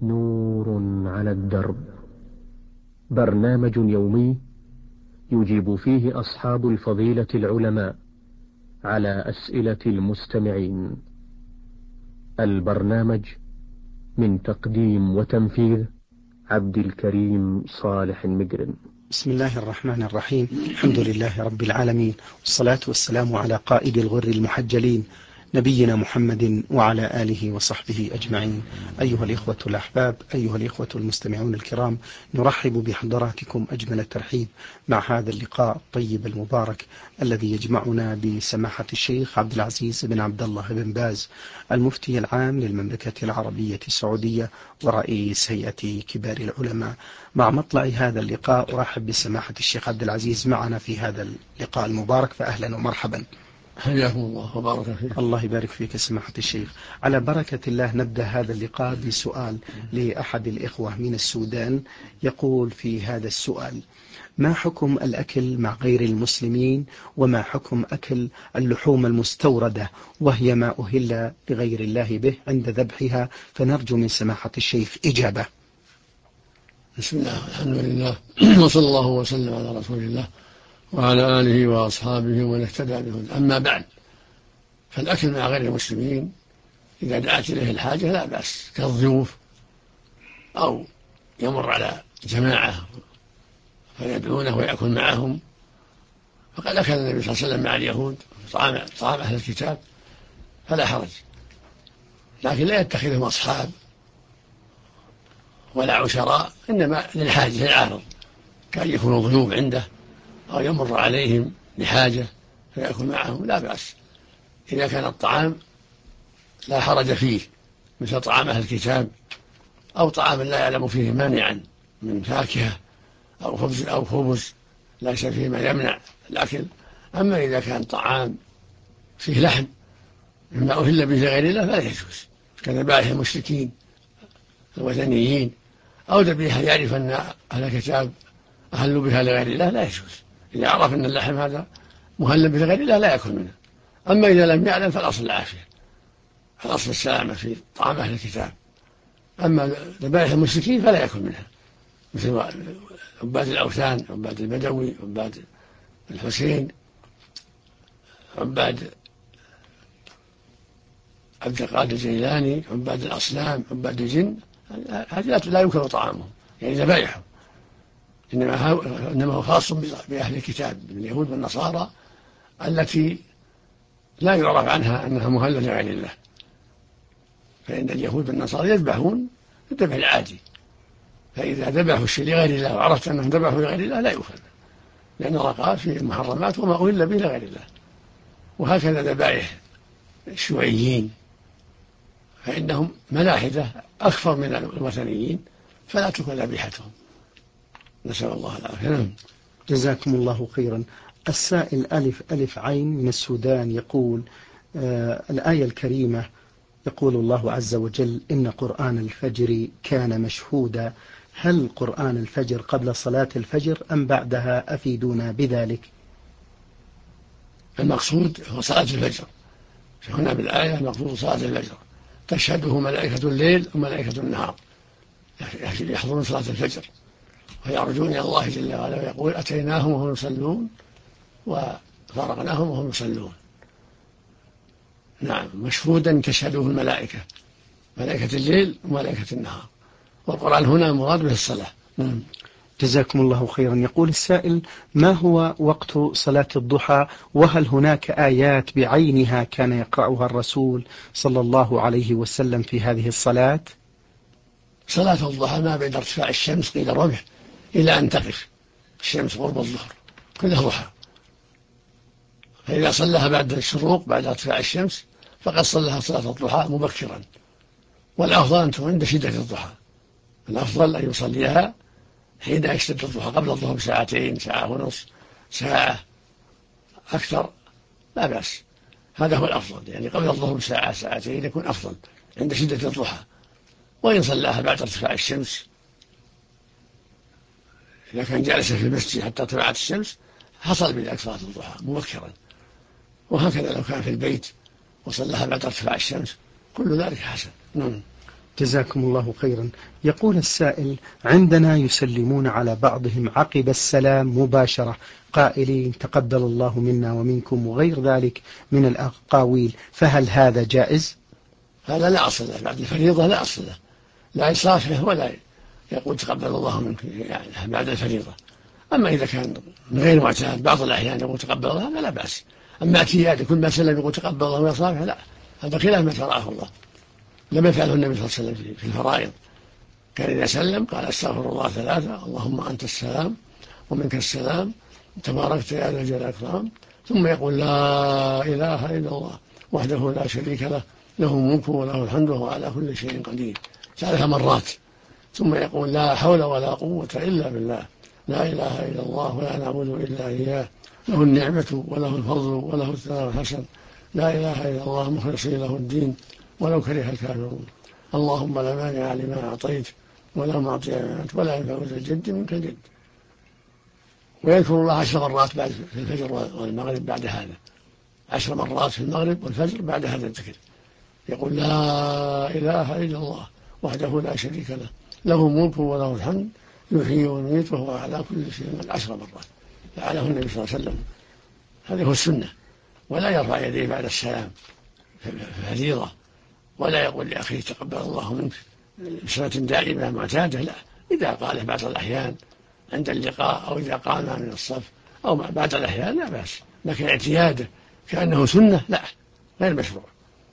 نور على الدرب، برنامج يومي يجيب فيه أصحاب الفضيلة العلماء على أسئلة المستمعين. البرنامج من تقديم وتنفيذ عبد الكريم صالح المقرن. بسم الله الرحمن الرحيم. الحمد لله رب العالمين، والصلاة والسلام على قائد الغر المحجلين نبينا محمد وعلى آله وصحبه أجمعين. أيها الإخوة الأحباب، أيها الإخوة المستمعون الكرام، نرحب بحضراتكم أجمل الترحيب مع هذا اللقاء الطيب المبارك الذي يجمعنا بسماحة الشيخ عبد العزيز بن عبد الله بن باز، المفتي العام للمملكة العربية السعودية ورئيس هيئة كبار العلماء. مع مطلع هذا اللقاء أرحب بسماحة الشيخ عبد العزيز معنا في هذا اللقاء المبارك، فأهلا ومرحبا. حياكم الله وبارك فيك. الله يبارك فيك سماحة الشيخ. على بركة الله نبدأ هذا اللقاء بسؤال لأحد الإخوة من السودان، يقول في هذا السؤال: ما حكم الأكل مع غير المسلمين، وما حكم أكل اللحوم المستوردة وهي ما أهل لغير الله به عند ذبحها؟ فنرجو من سماحة الشيخ إجابة. بسم الله، الحمد لله، وصلى الله وسلم على رسول الله وعلى آله وأصحابه ومن اهتدى بهداه. أما بعد، فالأكل مع غير المسلمين إذا دعت إليه الحاجة لا بأس، كالضيوف أو يمر على جماعة فيدعونه ويأكل معهم، فقد أكل النبي صلى الله عليه وسلم مع اليهود طعام أهل الكتاب، فلا حرج، لكن لا يتخذهم أصحاب ولا عشراء، إنما للحاجة العارض، كأن يكونوا ضيوف عنده أو يمر عليهم لحاجة فيأكل معهم، لا بأس إذا كان الطعام لا حرج فيه، مثل طعام أهل الكتاب أو طعام لا يعلم فيه مانعا من فاكهة أو خبز ليس فيه ما يمنع الأكل. أما إذا كان طعام فيه لحم مما أهل به لغير الله فلا يجوز، كذبائح المشركين الوثنيين، أو ذبيحة يعرف أن أهل الكتاب أهلوا بها لغير الله لا يجوز. إذا عرف أن اللحم هذا مهل به لغير الله لا يأكل منه. أما إذا لم يعلم فالأصل العافية، الأصل السلامة في طعام أهل الكتاب. أما ذبائح المشركين فلا يأكل منها، مثل عباد الأوثان، عباد البدوي، عباد الحسين، عباد عبد القادر الجيلاني، عباد الأصنام، عباد الجن، هذه لا يمكن طعامهم، يعني ذبائحهم، إنما هو خاص بأهل الكتاب من اليهود والنصارى التي لا يعرف عنها أنها مهلة لغير الله. فإن اليهود والنصارى يذبحون الذبح العادي، فإذا ذبحوا الشيء لغير الله وعرفت أنهم ذبحوا لغير الله لا يؤكل، لأن الله قال في المحرمات وما أهل به لغير الله. وهكذا ذبائح الشيوعيين فإنهم ملاحدة أكثر من الوثنيين، فلا تؤكل ذبيحتهم، نسأل الله العافية. نعم. جزاكم الله خيرا. السائل ألف ألف عين من السودان يقول: الآية الكريمة يقول الله عز وجل: إن قرآن الفجر كان مشهودا، هل قرآن الفجر قبل صلاة الفجر أم بعدها؟ أفيدونا بذلك. المقصود هو صلاة الفجر، هنا بالآية المقصود صلاة الفجر، تشهده ملائكة الليل وملائكة النهار، يحضرون صلاة الفجر ويرجون إلى الله جل وعلا، ويقول: أتيناهم وهم يصلون وفارقناهم وهم يصلون. نعم، مشهودا تشهده الملائكة، ملائكة الليل وملائكة النهار، والقرآن هنا مراد به الصلاة. نعم. جزاكم الله خيرا. يقول السائل: ما هو وقت صلاة الضحى، وهل هناك آيات بعينها كان يقرأها الرسول صلى الله عليه وسلم في هذه الصلاة؟ صلاة الضحى ما بين ارتفاع الشمس قيل الرمح إلى أن تقف الشمس قرب الظهر، كلها ضحى. فإذا صلىها بعد الشروق بعد ارتفاع الشمس فقد صلىها صلاة الضحى مبكرا، والأفضل أن تكون عند شدة الضحى، الأفضل أن يصليها حين يشتد الضحى قبل الظهر بساعتين، ساعة ونصف، ساعة أكثر لا بأس، هذا هو الأفضل، يعني قبل الظهر بساعة ساعتين يكون أفضل عند شدة الضحى. وإن صلىها بعد ارتفاع الشمس إذا كان جالسا في المسجد حتى طلعت الشمس حصل بذلك صلاة الضحى مبكرا. وهكذا لو كان في البيت وصلىها بعد ارتفاع الشمس كل ذلك حسن. نعم. جزاكم الله خيرا. يقول السائل: عندنا يسلمون على بعضهم عقب السلام مباشرة قائلين تقبل الله منا ومنكم وغير ذلك من الأقاويل، فهل هذا جائز؟ هذا لا أصل له، بعد الفريضة لا أصل له، لا يصافحه ولا يقول تقبل الله منك يعني بعد الفريضة. أما إذا كان غير معتاد بعض الأحيان يقول تقبل الله لا بأس. أما اعتياد كل ما سلم يقول تقبل الله ويصافح لا، هذا خلاف ما شرعه الله، لم يفعله النبي صلى الله عليه وسلم في الفرائض. كان إذا سلم قال استغفر الله 3 اللهم أنت السلام ومنك السلام تباركت يا ذا الجلال والإكرام، ثم يقول لا إله إلا الله وحده لا شريك له له الملك وله الحمد وهو على كل شيء قدير 3 مرات، ثم يقول لا حول ولا قوة إلا بالله لا إله إلا الله ولا نعبد إلا إياه له النعمة وله الفضل وله الثناء الحسن لا إله إلا الله مخلصين له الدين ولو كره الكافرون اللهم لا مانع لما أعطيت ولا معطي لما أنت ولا ينفع ذا الجد منك الجد. ويذكر الله 10 مرات بعد في الفجر والمغرب بعد هذا، 10 مرات في المغرب والفجر بعد هذا الذكر، يقول لا إله إلا الله وحده لا شريك له له الملك وله الحمد يحيي ويميت وهو على كل شيء 10 مرات فعله النبي صلى الله عليه وسلم. هذه هو السنة، ولا يرفع يديه بعد السلام في الفريضة، ولا يقول لأخيه تقبل الله منك بصلاة دائمة معتادة، لا، إذا قاله بعض الأحيان عند اللقاء أو إذا قام من الصف أو بعض الأحيان لا بأس، لكن اعتياده كأنه سنة لا، غير مشروع.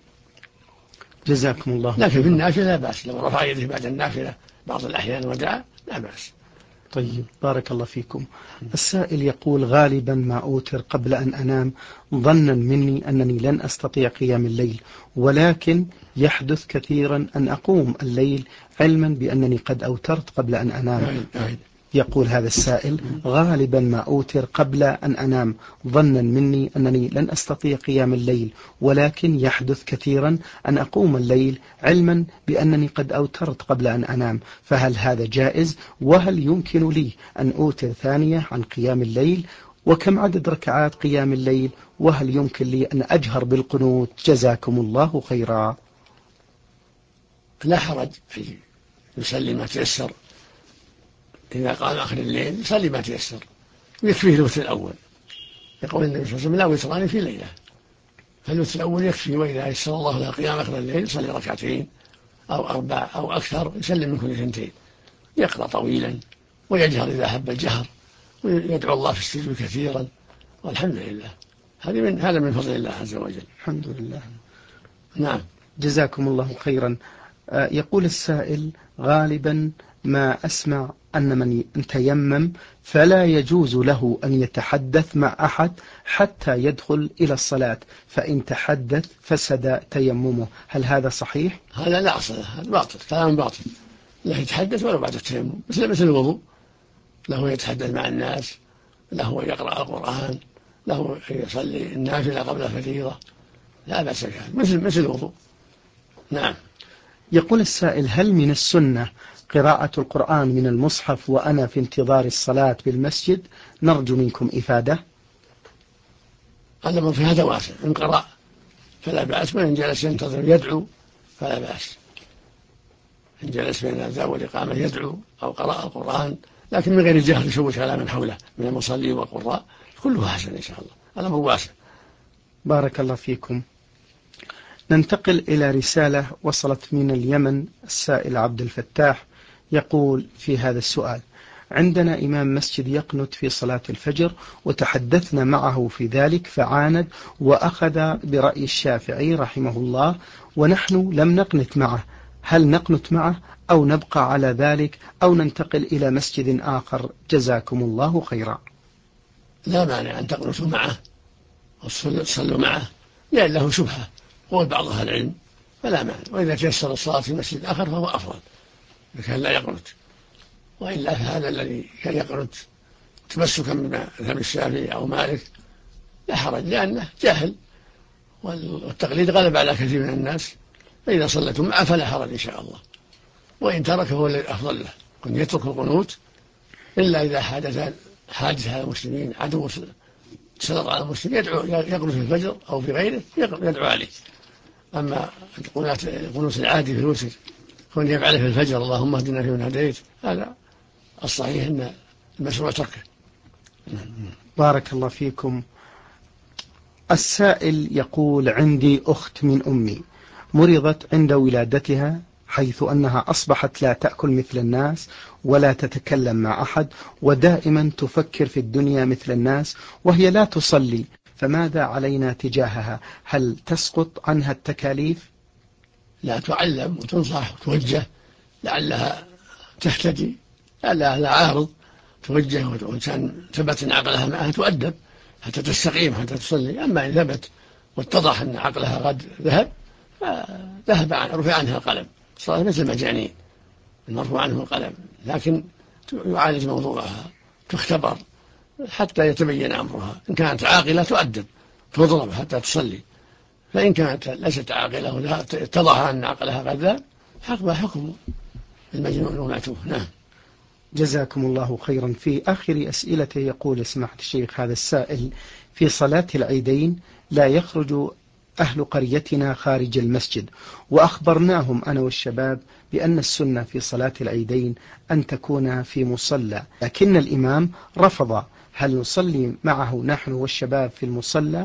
جزاكم الله. لكن في النافلة لا بأس، لو رفع يده بعد النافلة بعض الأحيان ودعا لا بأس. طيب، بارك الله فيكم. السائل يقول: غالبا ما أوتر قبل أن أنام ظنا مني أنني لن أستطيع قيام الليل، ولكن يحدث كثيرا أن أقوم الليل علما بأنني قد أوترت قبل أن أنام. يقول هذا السائل: غالبا ما أوتر قبل أن أنام ظنا مني أنني لن أستطيع قيام الليل، ولكن يحدث كثيرا أن أقوم الليل علما بأنني قد أوترت قبل أن أنام، فهل هذا جائز؟ وهل يمكن لي أن أوتر ثانية عن قيام الليل؟ وكم عدد ركعات قيام الليل؟ وهل يمكن لي أن أجهر بالقنوت؟ جزاكم الله خيرا. لا حرج في يسلم ما تيسر، إذا قام آخر الليل يصلي ما تيسر ويكفيه الوتر الأول، يقول النبي صلى الله عليه وسلم لا وتران في ليلة، فالوتر الأول يكفي، وإذا يسر الله له قيام آخر الليل يصلي 2 ركعتين أو 4 أو أكثر، يسلم من كل 2، يقرأ طويلا ويجهر إذا أحب الجهر، ويدعو الله في السجود كثيرا، والحمد لله. هذا من فضل الله عز وجل. الحمد لله. نعم. جزاكم الله خيرا. يقول السائل: غالبا ما أسمع أن من تيمم فلا يجوز له أن يتحدث مع أحد حتى يدخل إلى الصلاة، فإن تحدث فسد تيممه، هل هذا صحيح؟ هذا لا أصل له، هذا باطل، كلام باطل، لا يتحدث ولو بعد التيمم، مثل الوضوء، له يتحدث مع الناس، له يقرأ القرآن، له يصلي النافلة قبل الفريضة، لا بأس بهذا، مثل الوضوء. نعم. يقول السائل: هل من السنة قراءة القرآن من المصحف وأنا في انتظار الصلاة بالمسجد؟ نرجو منكم إفادة. الأمر في هذا واسع، إن قرأ فلا بأس، وإن جلس ينتظر يدعو فلا بأس، إن جلس بين الأذان والإقامة يدعو أو قرأ القرآن، لكن من غير الجهر يشوش على من حوله من المصلين والقراء، كله حسن إن شاء الله، الأمر واسع. بارك الله فيكم. ننتقل إلى رسالة وصلت من اليمن. السائل عبد الفتاح يقول في هذا السؤال: عندنا إمام مسجد يقنت في صلاة الفجر، وتحدثنا معه في ذلك فعاند وأخذ برأي الشافعي رحمه الله، ونحن لم نقنت معه، هل نقنت معه أو نبقى على ذلك أو ننتقل إلى مسجد آخر؟ جزاكم الله خيرا. لا مانع أن تقنتوا معه وتصلوا معه، لأن له شبهة قول بعض أهل العلم، فلا مانع، وإذا تيسر الصلاة في مسجد آخر فهو أفضل إذا كان لا يقنت، وإلا هذا الذي كان يقنت تمسكا بمذهب الشافعي أو مالك لا حرج، لأنه جاهل والتقليد غلب على كثير من الناس، فإذا صليتم معه فلا حرج إن شاء الله، وإن ترك هو الذي أفضل له، كن يترك القنوت إلا إذا حادث على المسلمين، عدو سلط على المسلم يقنت في الفجر أو في غيره يدعو عليه. أما القنوت العادي في الوتر كون يفعله في الفجر اللهم اهدنا فيمن هديت، هذا الصحيح أن المشروع تركه. بارك الله فيكم. السائل يقول: عندي أخت من أمي مرضت عند ولادتها، حيث أنها أصبحت لا تأكل مثل الناس ولا تتكلم مع أحد، ودائما تفكر في الدنيا مثل الناس، وهي لا تصلي، فماذا علينا تجاهها؟ هل تسقط عنها التكاليف؟ لا، تعلم وتنصح وتوجه لعلها تهتدي، لعلها لا عارض، توجه، وإنسان ثبت أن عقلها معها تؤدب حتى تستقيم حتى تصلي. أما إن ثبت واتضح أن عقلها قد ذهب، رفع عنها القلم. صار مثل المجانين المرفوع عنه القلم، لكن يعالج موضوعها، تختبر حتى يتبين أمرها. إن كانت عاقلة تؤدب، تضرب حتى تصلي. فإن كانت ليست عاقلة ولا اتضح أن عقلها قد ذهب، حكمها حكم المجنون ومعتوه. نعم. جزاكم الله خيرا. في آخر أسئلته يقول سماحة الشيخ هذا السائل: في صلاة العيدين لا يخرج أهل قريتنا خارج المسجد، وأخبرناهم أنا والشباب بأن السنة في صلاة العيدين أن تكون في مصلى، لكن الإمام رفض. هل نصلي معه نحن والشباب في المصلى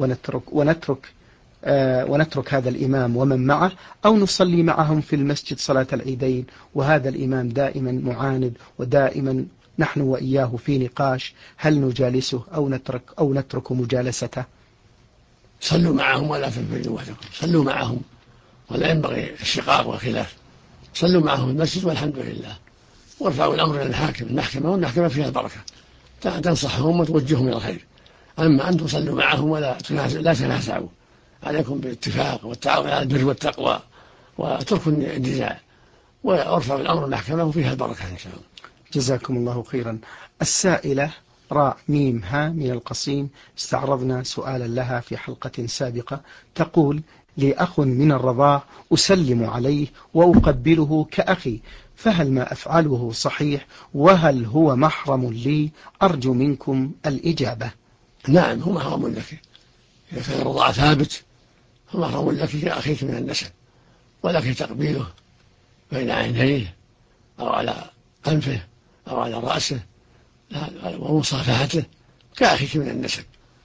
ونترك هذا الإمام ومن معه، أو نصلي معهم في المسجد صلاة العيدين، وهذا الإمام دائما معاند، ودائما نحن وإياه في نقاش، هل نجالسه أو نترك مجالسته؟ صلوا معهم ولا تنفردوا وحدكم، صلوا معهم، ولا ينبغي الشقاق والخلاف. صلوا معهم في المسجد والحمد لله، وارفعوا الأمر إلى المحكمة، والمحكمة فيها البركة، تنصحهم وتوجههم إلى الخير. أما أن تصلوا معهم لا تنازعوا، عليكم بالاتفاق والتعاون على البر والتقوى، وتركوا النزاع، وارفعوا الأمر المحكمة وفيها البركة إن شاء الله. جزاكم الله خيرا. السائلة راء ميم ها من القصيم، استعرضنا سؤالا لها في حلقة سابقة، تقول: لي أخ من الرضاع أسلم عليه وأقبله كأخي، فهل ما أفعله صحيح؟ وهل هو محرم لي؟ أرجو منكم الإجابة. نعم، هو محرم لك إذا كان الرضاع ثابت، هو محرم لك كأخيك من النسب، ولك تقبيله بين عينيه أو على أنفه أو على رأسه ومصافحته كأخيك من النسب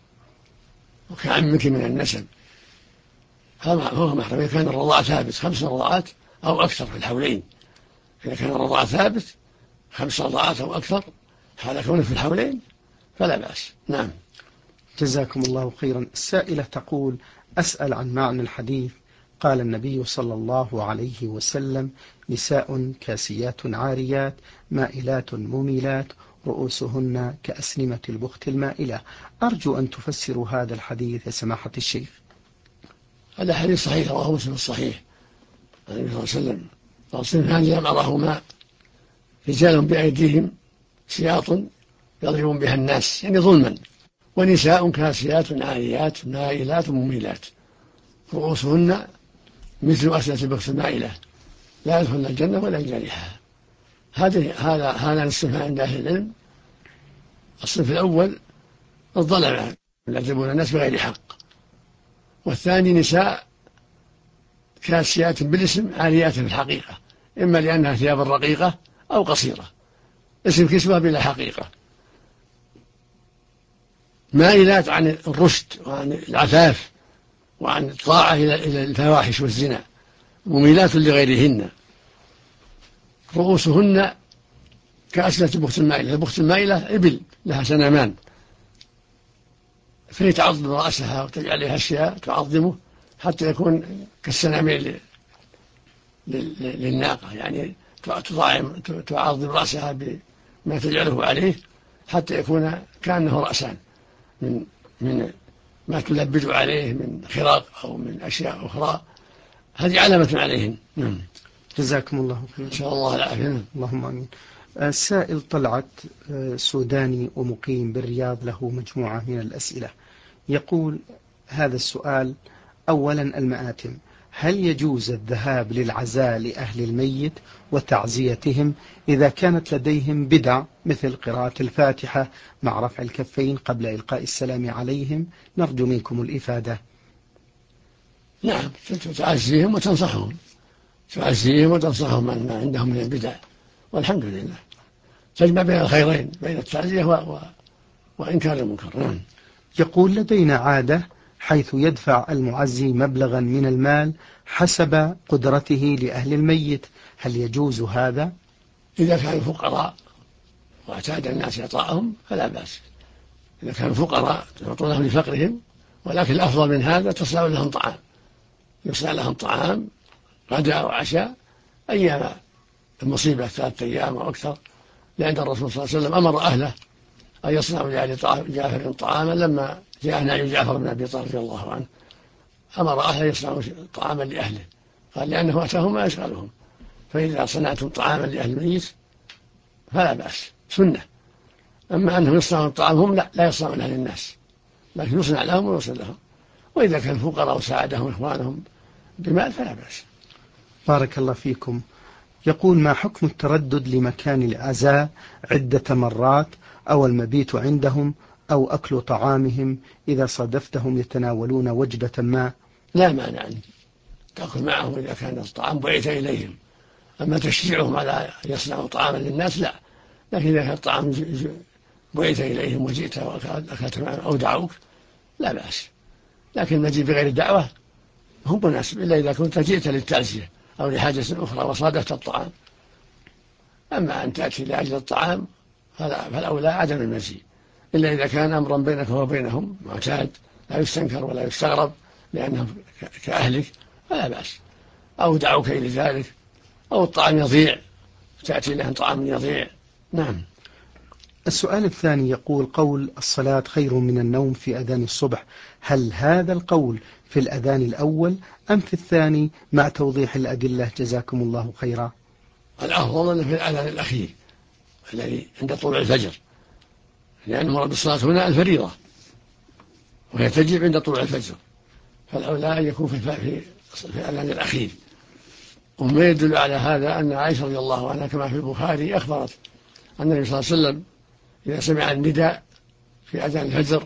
وكعمك من النسب. هو محرم إذا كان الرضاع ثابت 5 رضاعات أو أكثر في الحولين. إذا كان الرضاع ثابت 5 رضاعات أو أكثر حال كونه في الحولين فلا بأس. نعم. جزاكم الله خيرا. السائلة تقول: أسأل عن معنى الحديث قال النبي صلى الله عليه وسلم: نساء كاسيات عاريات مائلات مميلات رؤوسهن كأسنمة البخت المائلة. أرجو أن تفسروا هذا الحديث يا سماحة الشيخ. هذا حديث صحيح رواه مسلم الصحيح عن النبي صلى الله عليه وسلم: صنفان يعمرهما رجال بأيديهم سياط يضربون بها الناس، يعني ظلما، ونساء كاسيات عاريات مائلات مميلات رؤوسهن مثل أسنة البخت المائلة لا يدخلن الجنة ولا يجارحها. هذا الصنفان عند أهل العلم. الصنف الأول الظلمة يعذبون الناس بغير حق، والثاني نساء كاسيات بالاسم عاريات في الحقيقة، إما لأنها ثياب رقيقة أو قصيرة، اسم كسوة بلا حقيقة، مائلات عن الرشد وعن العفاف وعن الطاعة إلى الفواحش والزنا، مميلات لغيرهن. رؤوسهن كأسنة البخت المائلة. البخت المائلة إبل لها سنامان، فهي تعظم رأسها وتجعل عليها أشياء تعظمه حتى يكون كالسنامين للناقة، يعني تعظم رأسها بما تجعله عليه حتى يكون كأنه رأسان من ما تلبد عليه من خراق أو من أشياء أخرى. هذه علامة عليهن. جزاكم الله خيرا. إن شاء الله العافية. اللهم آمين. السائل طلعت سوداني ومقيم بالرياض، له مجموعة من الأسئلة. يقول هذا السؤال: أولا المآتم، هل يجوز الذهاب للعزاء لأهل الميت وتعزيتهم إذا كانت لديهم بدع مثل قراءة الفاتحة مع رفع الكفين قبل إلقاء السلام عليهم؟ نرجو منكم الإفادة. نعم، تعزيهم وتنصحهم، تعزيهم وتنصحهم ما عندهم من البدع، والحمد لله تجمع بين الخيرين، بين التعزية وإنكار المنكر. نعم. يقول لدينا عادة حيث يدفع المعزي مبلغا من المال حسب قدرته لأهل الميت، هل يجوز هذا؟ إذا كانوا فقراء واعتاد الناس إعطاءهم فلا بأس، إذا كانوا فقراء يعطونهم لفقرهم، ولكن الأفضل من هذا تصنع لهم طعام، يصنع لهم طعام غداء وعشاء أيام المصيبة 3 أيام أو أكثر، لأن الرسول صلى الله عليه وسلم أمر أهله أن يصنعوا لآل جعفر طعاما لما جاء نعي جعفر بن أبي طالب رضي الله عنه، أمر أهله يصنعوا طعاما لأهله، قال لأنه أتاهم ما يشغلهم، فإذا صنعتم طعاما لأهل الميت فلا بأس، سنة. أما أنهم يصنعون الطعام هم لا يصنعون لأهل الناس، لكن يصنع لهم ويوصل لهم، وإذا كان فقراء وساعدهم إخوانهم بمال فلا بأس. بارك الله فيكم. يقول ما حكم التردد لمكان العزاء عدة مرات، أو المبيت عندهم، أو أكل طعامهم إذا صادفتهم يتناولون وجبة ما؟ لا مانع أن تأكل معهم إذا كان الطعام بعث إليهم، أما تشجيعهم على أن يصنعوا طعاما للناس لا، لكن إذا كان الطعام بعث إليهم وجئت وأكلت معهم أو دعوك لا بأس، لكن المجيء بغير الدعوة هو مناسب، إلا إذا كنت جئت للتعزية أو لحاجة أخرى وصادفت الطعام. أما أن تأتي لأجل الطعام فالأولى عدم المجيء، إلا إذا كان أمرا بينك وبينهم معتاد لا يستنكر ولا يستغرب لأنهم كأهلك فلا بأس، أو دعوك إلى ذلك، أو الطعام يضيع تأتي لهم طعام يضيع. نعم. السؤال الثاني يقول قول الصلاة خير من النوم في أذان الصبح، هل هذا القول في الأذان الأول أم في الثاني، مع توضيح الأدلة جزاكم الله خيرا؟ الأفضل أنه في الأذان الأخير الذي عند طلوع الفجر، لأن مراد الصلاة هنا الفريضة وهي تجب عند طلوع الفجر، فالأولى أن يكون في الأذان الأخير. وما يدل على هذا أن عائشة رضي الله عنها كما في البخاري أخبرت أن النبي صلى الله عليه وسلم إذا سمع النداء في أذان الفجر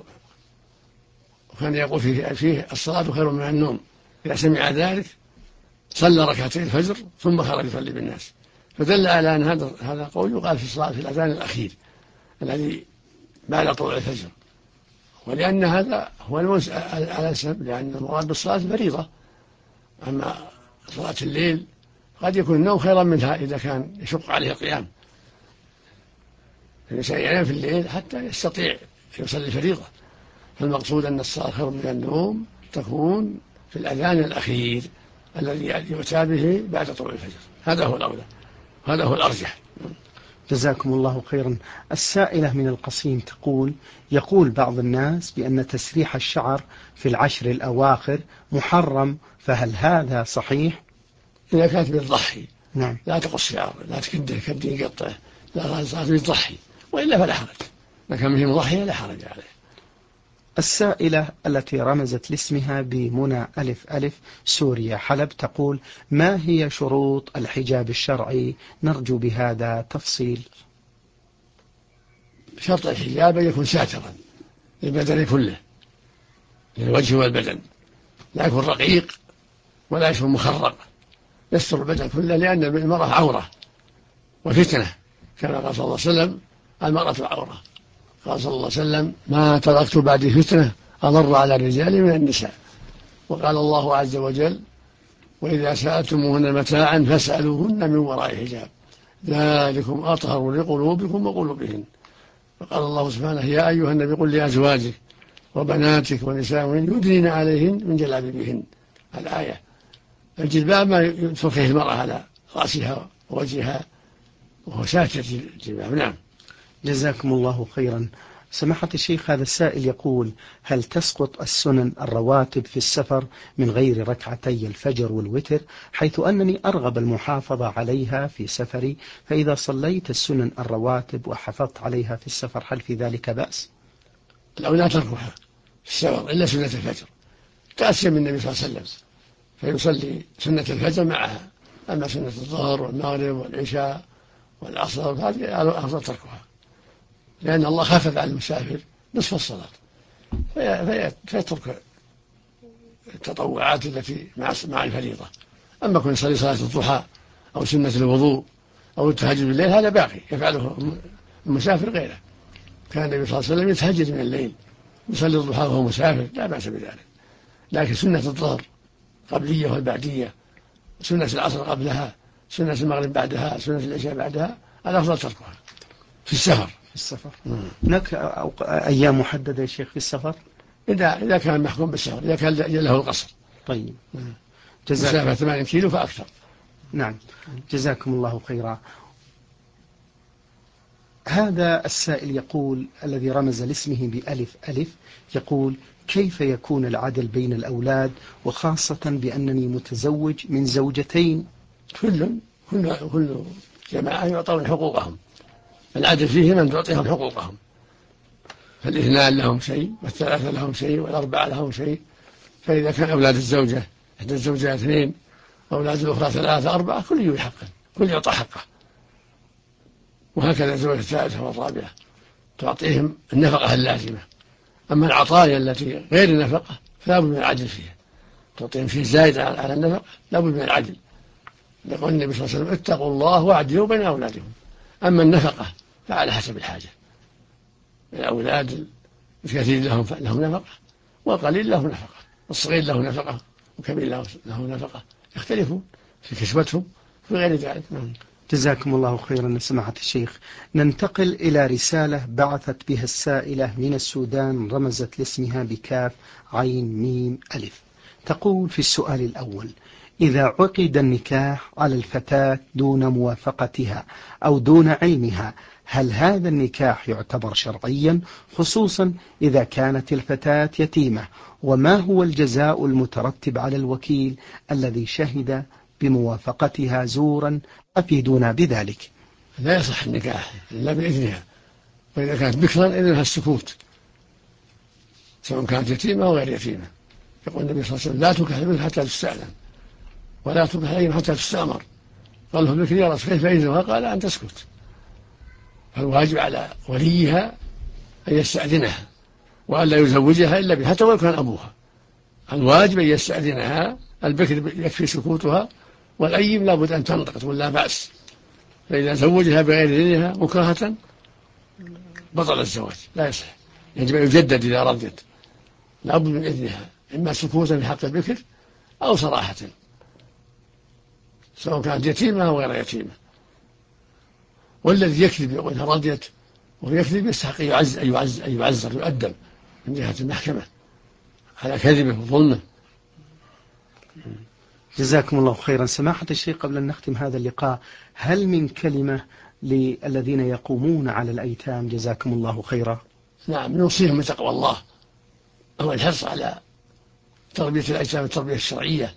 وكان يقول فيه الصلاة خير من النوم، إذا سمع ذلك صلى ركعتين الفجر ثم خرج يصلي بالناس، فدل على أن هذا القول يقال في الصلاة في الأذان الأخير الذي بعد طلوع الفجر، ولأن هذا هو الأنسب، لأن المراد بالصلاة فريضة. أما صلاة الليل قد يكون النوم خيرا منها إذا كان يشق عليه القيام، فالإنسان ينام في الليل حتى يستطيع يصلي الفريضة، فالمقصود أن الصلاة خير من النوم تكون في الأذان الأخير الذي يؤتى به بعد طلوع الفجر، هذا هو الأولى، هذا هو الأرجح. جزاكم الله خيرا. السائلة من القصيم تقول يقول بعض الناس بأن تسريح الشعر في العشر الأواخر محرم، فهل هذا صحيح؟ إذا كانت بالضحي نعم. لا تقص شعر، لا تكده كد يقطعه، لا صارت بالضحي، وإلا فلا حرج، ما كان به مضحية لا حرج عليه. السائلة التي رمزت لاسمها بمنى ألف ألف سوريا حلب تقول ما هي شروط الحجاب الشرعي؟ نرجو بهذا تفصيل. شرط الحجاب أن يكون ساترا للبدن كله، للوجه والبدن، لا يكون رقيق ولا يكون مخرق، يستر البدن كله، لأن المرأة عورة وفتنة، كما قال صلى الله عليه وسلم المرأة عورة، قال صلى الله عليه وسلم ما تركت بعد فتنة أضر على الرجال من النساء، وقال الله عز وجل وإذا سألتموهن متاعا فاسألوهن من وراء حجاب ذلكم أطهر لقلوبكم وقلوبهن، فقال الله سبحانه يا أيها النبي قل لأزواجك وبناتك ونساء يدنين عليهن من جلابيبهن، الآية. الجلباب ما تركه المرأة على رأسها ووجهها وهو ساتر الجلباب. نعم. جزاكم الله خيرا. سماحة الشيخ هذا السائل يقول هل تسقط السنن الرواتب في السفر من غير ركعتي الفجر والوتر، حيث أنني أرغب المحافظة عليها في سفري، فإذا صليت السنن الرواتب وحفظت عليها في السفر هل في ذلك بأس؟ لو لا تركها في السفر إلا سنة الفجر تأسيا من النبي صلى الله عليه وسلم، فيصلي سنة الفجر معها، أما سنة الظهر والمغرب والعشاء والعصر هذه أفضل تركها، لأن الله خفف على المسافر نصف الصلاة فيترك التطوعات التي مع الفريضة. أما كن يصلي صلاة الضحى أو سنة الوضوء أو التهجد بالليل هذا باقي يفعله المسافر غيره. كان النبي صلى الله عليه وسلم يتهجد من الليل يصلي الضحى وهو مسافر لا بأس بذلك. لكن سنة الظهر قبلية والبعدية، سنة العصر قبلها، سنة المغرب بعدها، سنة العشاء بعدها، الأفضل تركها في السفر. هناك أيام محددة يا شيخ في السفر؟ إذا كان محكوم بالسفر، إذا كان له القصر. طيب. مسافة 8 كيلو فأكثر. نعم. جزاكم الله خيرا. هذا السائل يقول، الذي رمز لاسمه بألف ألف، يقول: كيف يكون العدل بين الأولاد، وخاصة بأنني متزوج من زوجتين؟ كل جماعة يعطون حقوقهم، العدل فيه من تعطيهم حقوقهم، فالاثنان لهم شيء والثلاثة لهم شيء والأربعة لهم شيء. فإذا كان أولاد الزوجة إحدى الزوجات 2 وأولاد الأخرى 3 4 كل ذي حقه، كل يعطى حقه. وهكذا الزوجة الثالثة والرابعة تعطيهم النفقة اللازمة. أما العطايا التي غير النفقة فلا بد من العدل فيها، تعطيهم شيء زايد على النفقة لا بد من العدل. يقول النبي صلى الله عليه وسلم: اتقوا الله واعدلوا بين أولادكم. أما النفقة فعلى حسب الحاجة، الأولاد الكثير لهم نفقة والقليل له نفقة، الصغير له نفقة وكبير له نفقة، يختلفون في كسوتهم في غير ذلك. جزاكم الله خيرا سماحة الشيخ. ننتقل إلى رسالة بعثت بها السائلة من السودان، رمزت لاسمها بكاف عين ميم ألف. تقول في السؤال الأول: إذا عقد النكاح على الفتاة دون موافقتها أو دون علمها، هل هذا النكاح يعتبر شرعيا، خصوصا إذا كانت الفتاة يتيمة؟ وما هو الجزاء المترتب على الوكيل الذي شهد بموافقتها زورا؟ أفيدونا بذلك. لا يصح النكاح إلا بإذنها، وإذا كانت بكرا إذنها السكوت، سواء كانت يتيمة أو غير يتيمة. يقول النبي صلى الله عليه وسلم: لا تنكح البنت حتى تستأذن ولا تنكح الأيم حتى تستأمر. قال له: بكر يا رسول كيف إذنها؟ قال: أن تسكت. فالواجب على وليها أن يستأذنها وأن لا يزوجها إلا بها حتى ولو كان أبوها. الواجب أن يستأذنها، البكر يكفي سكوتها، والأيم لابد أن تنطق تقول لا بأس. فإذا زوجها بغير إذنها مكرهة بطل الزواج لا يصح، يجب أن يجدد إذا رضيت، لابد من إذنها، إما سكوتا في حق البكر أو صراحة، سواء كانت يتيمة أو غير يتيمة. والذي يكذب يقول إنها رضيت وهو يكذب يستحق أن يعزر يؤدب من جهة المحكمة على كذبه وظلمه. جزاكم الله خيرا سماحة الشيخ. قبل أن نختم هذا اللقاء، هل من كلمة للذين يقومون على الأيتام جزاكم الله خيرا؟ نعم، نوصيهم بتقوى الله، هو الحرص على تربية الأيتام التربية الشرعية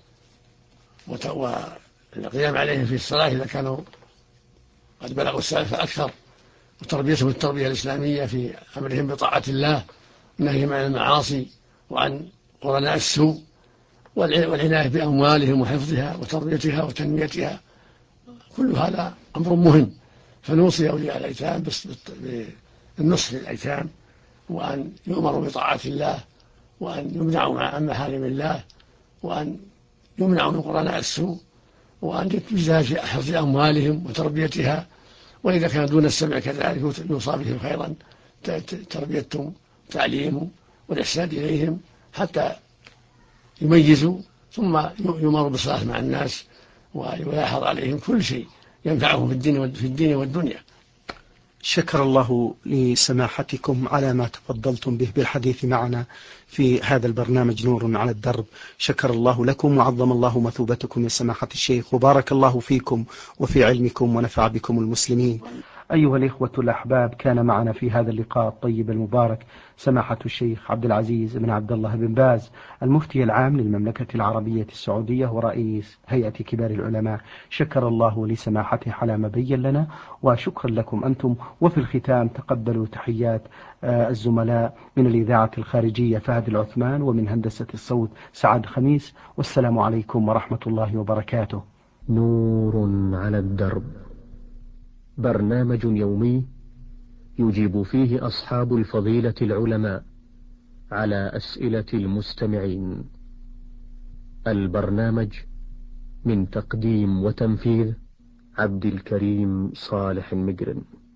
والقيام عليهم في الصلاة إذا كانوا قد بلغوا السنة فأكثر، وتربيتهم التربية الإسلامية في أمرهم بطاعة الله ونهيهم عن المعاصي وعن قرناء السوء، والعناية بأموالهم وحفظها وتربيتها وتنميتها. كل هذا أمر مهم، فنوصي أولياء الأيتام بالنصح للأيتام، وأن يؤمروا بطاعة الله، وأن يمنعوا عن محارم الله، وأن يمنعوا من قرناء السوء، وأن يجتهدوا في حفظ أموالهم وتربيتها. وإذا كان دون السمع كذلك يوصى بهم خيرا، تربيتهم تعليمهم والإحسان إليهم حتى يميزوا، ثم يمروا بالصلاة مع الناس ويلاحظ عليهم كل شيء ينفعهم في الدين والدنيا. شكر الله لسماحتكم على ما تفضلتم به بالحديث معنا في هذا البرنامج نور على الدرب. شكر الله لكم وعظم الله مثوبتكم يا سماحة الشيخ، وبارك الله فيكم وفي علمكم ونفع بكم المسلمين. أيها الإخوة الأحباب، كان معنا في هذا اللقاء الطيب المبارك سماحة الشيخ عبد العزيز بن عبد الله بن باز، المفتي العام للمملكة العربية السعودية ورئيس هيئة كبار العلماء. شكر الله لسماحته على ما بين لنا، وشكرا لكم أنتم. وفي الختام تقبلوا تحيات الزملاء من الإذاعة الخارجية فهد العثمان، ومن هندسة الصوت سعد خميس، والسلام عليكم ورحمة الله وبركاته. نور على الدرب، برنامج يومي يجيب فيه أصحاب الفضيلة العلماء على أسئلة المستمعين. البرنامج من تقديم وتنفيذ عبد الكريم صالح المقرن.